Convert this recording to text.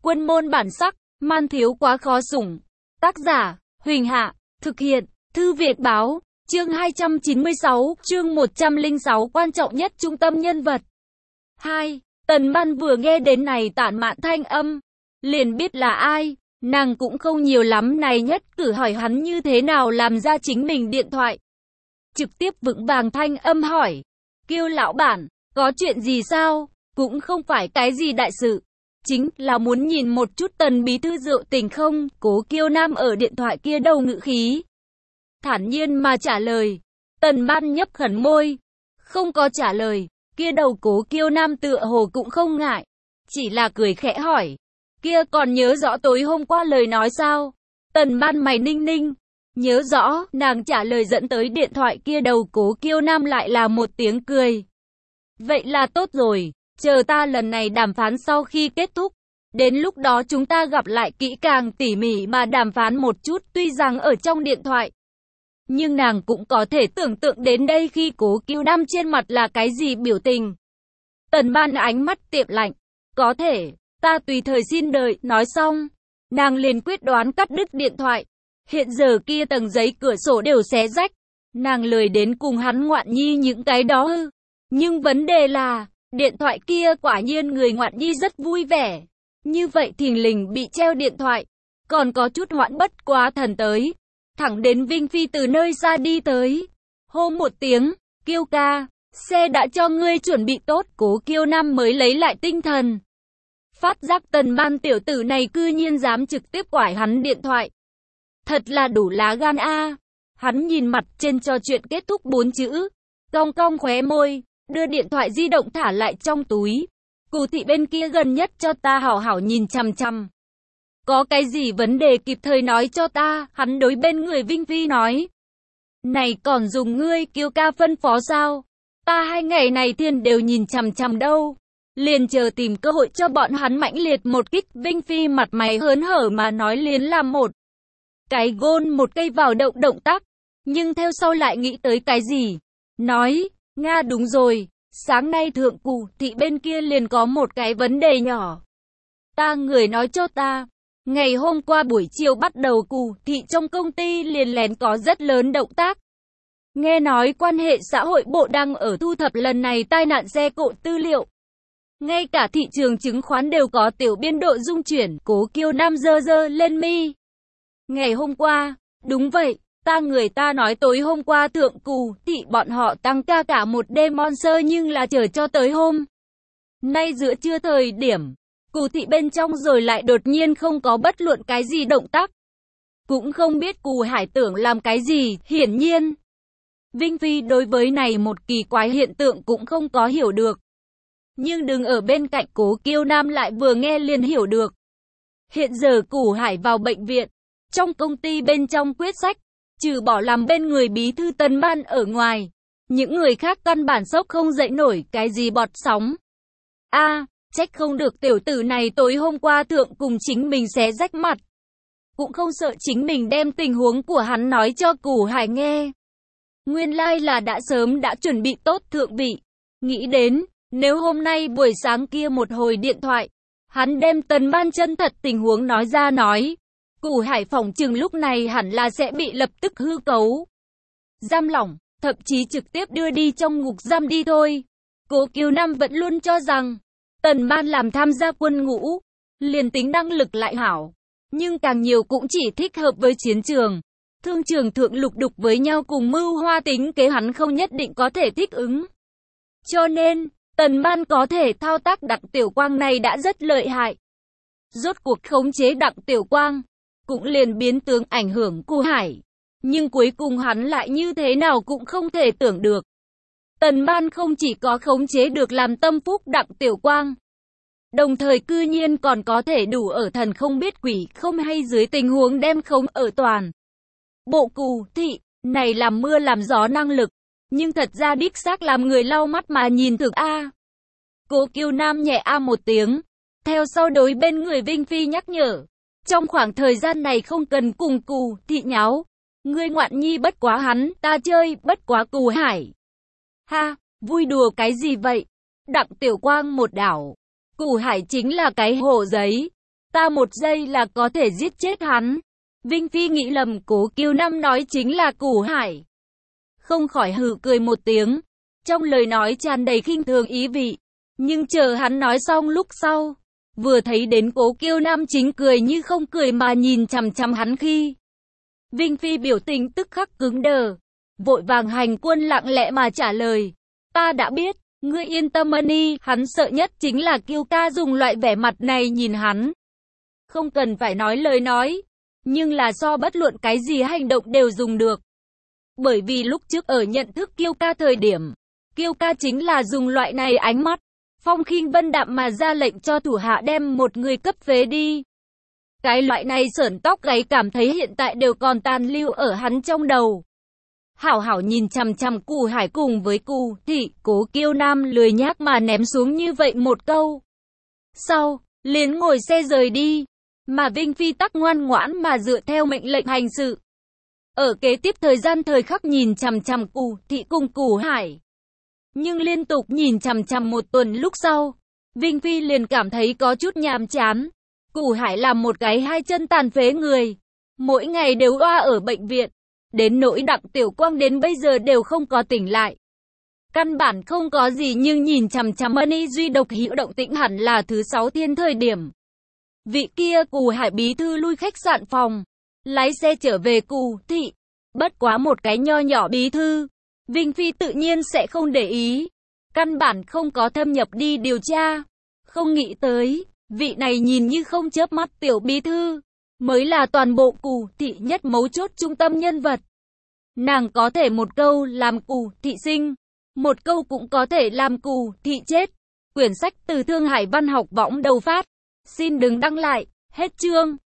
Quân môn bản sắc, man thiếu quá khó sủng. Tác giả, Huỳnh Hạ, thực hiện, Thư Việt Báo, chương 296, chương 106 quan trọng nhất trung tâm nhân vật. 2. Tần Ban vừa nghe đến này Tản Mạn thanh âm, liền biết là ai, nàng cũng không nhiều lắm này nhất cử hỏi hắn như thế nào làm ra chính mình điện thoại. Trực tiếp vững vàng thanh âm hỏi, Kiêu lão bản, có chuyện gì sao? Cũng không phải cái gì đại sự, chính là muốn nhìn một chút Tần bí thư rượu tình không? Cố Kiêu Nam ở điện thoại kia đầu ngữ khí thản nhiên mà trả lời. Tần Ban nhấp khẩn môi, không có trả lời. Kia đầu Cố Kiêu Nam tựa hồ cũng không ngại, chỉ là cười khẽ hỏi, kia còn nhớ rõ tối hôm qua lời nói sao? Tần Ban mày ninh ninh, nhớ rõ. Nàng trả lời dẫn tới điện thoại kia đầu Cố Kiêu Nam lại là một tiếng cười. Vậy là tốt rồi, chờ ta lần này đàm phán sau khi kết thúc, đến lúc đó chúng ta gặp lại kỹ càng tỉ mỉ mà đàm phán một chút. Tuy rằng ở trong điện thoại, nhưng nàng cũng có thể tưởng tượng đến đây khi Cố Kiêu Nam trên mặt là cái gì biểu tình. Tần Ban ánh mắt tiệm lạnh, có thể, ta tùy thời xin đợi. Nói xong, nàng liền quyết đoán cắt đứt điện thoại. Hiện giờ kia tầng giấy cửa sổ đều xé rách, nàng lười đến cùng hắn ngoạn nhi những cái đó ư. Nhưng vấn đề là, điện thoại kia quả nhiên người ngoạn nhi rất vui vẻ. Như vậy thình lình bị treo điện thoại, còn có chút hoãn bất quá thần tới. Thẳng đến Vinh Phi từ nơi xa đi tới, hô một tiếng, Kiêu ca, xe đã cho ngươi chuẩn bị tốt. Cố Kiêu Nam mới lấy lại tinh thần, phát giác Tần Ban tiểu tử này cư nhiên dám trực tiếp quải hắn điện thoại. Thật là đủ lá gan a. Hắn nhìn mặt trên cho chuyện kết thúc 4 chữ, cong cong khóe môi, đưa điện thoại di động thả lại trong túi. Cù thị bên kia gần nhất cho ta hảo hảo nhìn chằm chằm. Có cái gì vấn đề kịp thời nói cho ta, hắn đối bên người Vinh Phi nói. Này còn dùng ngươi Kiêu ca phân phó sao? Ta 2 ngày này thiên đều nhìn chằm chằm đâu. Liền chờ tìm cơ hội cho bọn hắn mãnh liệt một kích. Vinh Phi mặt mày hớn hở mà nói liền làm một cái gôn một cây vào động tác. Nhưng theo sau lại nghĩ tới cái gì? Nói, Nga đúng rồi, sáng nay thượng Cù thị bên kia liền có một cái vấn đề nhỏ. Ta người nói cho ta. Ngày hôm qua buổi chiều bắt đầu Cù thị trong công ty liền lén có rất lớn động tác. Nghe nói quan hệ xã hội bộ đang ở thu thập lần này tai nạn xe cộ tư liệu. Ngay cả thị trường chứng khoán đều có tiểu biên độ dung chuyển. Cố Kiêu Nam giơ lên mi. Ngày hôm qua, đúng vậy, người ta nói tối hôm qua thượng Cù thị bọn họ tăng ca cả một đêm monster, nhưng là chờ cho tới hôm nay giữa trưa thời điểm Cù thị bên trong rồi lại đột nhiên không có bất luận cái gì động tác. Cũng không biết Cù Hải tưởng làm cái gì. Hiển nhiên, Vinh Phi đối với này một kỳ quái hiện tượng cũng không có hiểu được. Nhưng đứng ở bên cạnh Cố Kiêu Nam lại vừa nghe liền hiểu được. Hiện giờ Cù Hải vào bệnh viện, trong công ty bên trong quyết sách, trừ bỏ làm bên người bí thư Tần Ban ở ngoài, những người khác căn bản sốc không dậy nổi cái gì bọt sóng. Trách không được tiểu tử này tối hôm qua thượng cùng chính mình xé rách mặt. Cũng không sợ chính mình đem tình huống của hắn nói cho Cù Hải nghe. Nguyên lai là đã sớm đã chuẩn bị tốt thượng vị. Nghĩ đến, nếu hôm nay buổi sáng kia một hồi điện thoại, hắn đem Tần Ban chân thật tình huống nói ra nói, Cù Hải phỏng chừng lúc này hẳn là sẽ bị lập tức hư cấu, giam lỏng, thậm chí trực tiếp đưa đi trong ngục giam đi thôi. Cố Kiêu Nam vẫn luôn cho rằng Tần Ban làm tham gia quân ngũ, liền tính năng lực lại hảo, nhưng càng nhiều cũng chỉ thích hợp với chiến trường. Thương trường thượng lục đục với nhau cùng mưu hoa tính kế hắn không nhất định có thể thích ứng. Cho nên, Tần Ban có thể thao tác Đặng Tiểu Quang này đã rất lợi hại. Rốt cuộc khống chế Đặng Tiểu Quang, cũng liền biến tướng ảnh hưởng Cù Hải. Nhưng cuối cùng hắn lại như thế nào cũng không thể tưởng được. Tần Ban không chỉ có khống chế được làm tâm phúc Đặng Tiểu Quang, đồng thời cư nhiên còn có thể đủ ở thần không biết quỷ không hay dưới tình huống đem khống ở toàn bộ Cù thị, này làm mưa làm gió năng lực, nhưng thật ra đích xác làm người lau mắt mà nhìn thực a. Cố Kiêu Nam nhẹ một tiếng, theo sau đối bên người Vinh Phi nhắc nhở, trong khoảng thời gian này không cần cùng Cù thị nháo, ngươi ngoạn nhi bất quá hắn, ta chơi bất quá Cù Hải. Ha, vui đùa cái gì vậy? Đặng Tiểu Quang một đảo, Cù Hải chính là cái hồ giấy, ta một giây là có thể giết chết hắn. Vinh Phi nghĩ lầm Cố Kiêu Nam nói chính là Củ Hải. Không khỏi hừ cười một tiếng, trong lời nói tràn đầy khinh thường ý vị. Nhưng chờ hắn nói xong lúc sau, vừa thấy đến Cố Kiêu Nam chính cười như không cười mà nhìn chằm chằm hắn khi. Vinh Phi biểu tình tức khắc cứng đờ, vội vàng hành quân lặng lẽ mà trả lời. Ta đã biết, ngươi yên tâm Mani, hắn sợ nhất chính là Kiêu ca dùng loại vẻ mặt này nhìn hắn. Không cần phải nói lời nói, nhưng là so bất luận cái gì hành động đều dùng được. Bởi vì lúc trước ở nhận thức Kiêu ca thời điểm, Kiêu ca chính là dùng loại này ánh mắt, phong khinh vân đạm mà ra lệnh cho thủ hạ đem một người cấp phế đi. Cái loại này sởn tóc gáy cảm thấy hiện tại đều còn tàn lưu ở hắn trong đầu. Hảo hảo nhìn chằm chằm Củ Hải cùng với Cù Thị, Cố Kiêu Nam lười nhác mà ném xuống như vậy một câu. Sau, liền ngồi xe rời đi, mà Vinh Phi tắc ngoan ngoãn mà dựa theo mệnh lệnh hành sự. Ở kế tiếp thời khắc nhìn chằm chằm Cù Thị cùng Củ Hải. Nhưng liên tục nhìn chằm chằm một tuần lúc sau, Vinh Phi liền cảm thấy có chút nhàm chán. Củ Hải là một cái hai chân tàn phế người, mỗi ngày đều oa ở bệnh viện, đến nỗi Đặng Tiểu Quang đến bây giờ đều không có tỉnh lại. Căn bản không có gì nhưng nhìn chằm chằm Mani duy độc hữu động tĩnh hẳn là thứ 6 thiên thời điểm. Vị kia Củ Hải bí thư lui khách sạn phòng, lái xe trở về Cù Thị, bất quá một cái nho nhỏ bí thư, Vinh Phi tự nhiên sẽ không để ý, căn bản không có thâm nhập đi điều tra. Không nghĩ tới, vị này nhìn như không chớp mắt tiểu bí thư, mới là toàn bộ Cù Thị nhất mấu chốt trung tâm nhân vật. Nàng có thể một câu làm Cù Thị sinh, một câu cũng có thể làm Cù Thị chết. Quyển sách từ Thương Hải Văn học võng đầu phát. Xin đừng đăng lại, hết chương.